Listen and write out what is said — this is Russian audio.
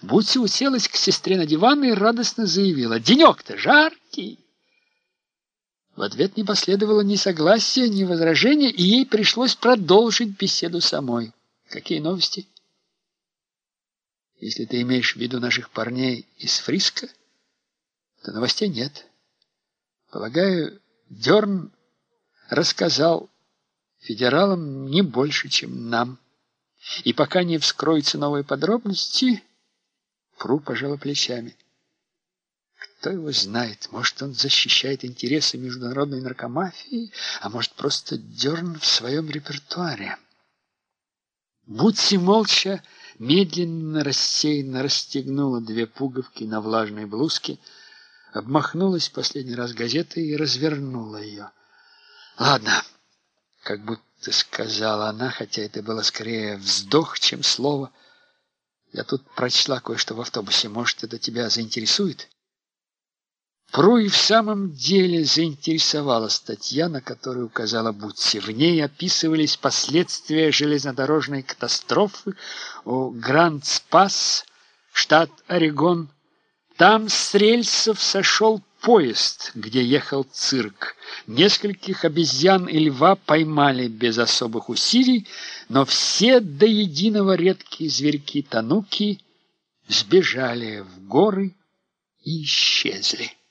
Бутси уселась к сестре на диван и радостно заявила: «Денек-то жаркий!» В ответ не последовало ни согласия, ни возражения, и ей пришлось продолжить беседу самой. «Какие новости?» «Если ты имеешь в виду наших парней из Фриска, то новостей нет. Полагаю, Дерн рассказал федералам не больше, чем нам. И пока не вскроются новые подробности...» Пру пожала плечами. Кто его знает? Может, он защищает интересы международной наркомафии, а может, просто Дерн в своем репертуаре. Бутси молча, медленно, рассеянно расстегнула 2 пуговки на влажной блузке, обмахнулась последний раз газетой и развернула ее. «Ладно», — как будто сказала она, хотя это было скорее вздох, чем слово. «Я тут прочла кое-что в автобусе. Может, это тебя заинтересует?» Пру и в самом деле заинтересовала статья, на которую указала Бутси. В ней описывались последствия железнодорожной катастрофы у Гранд-Пасс, штат Орегон. Там с рельсов сошел поезд, где ехал цирк. Нескольких обезьян и льва поймали без особых усилий, но все до единого редкие зверьки-тануки сбежали в горы и исчезли.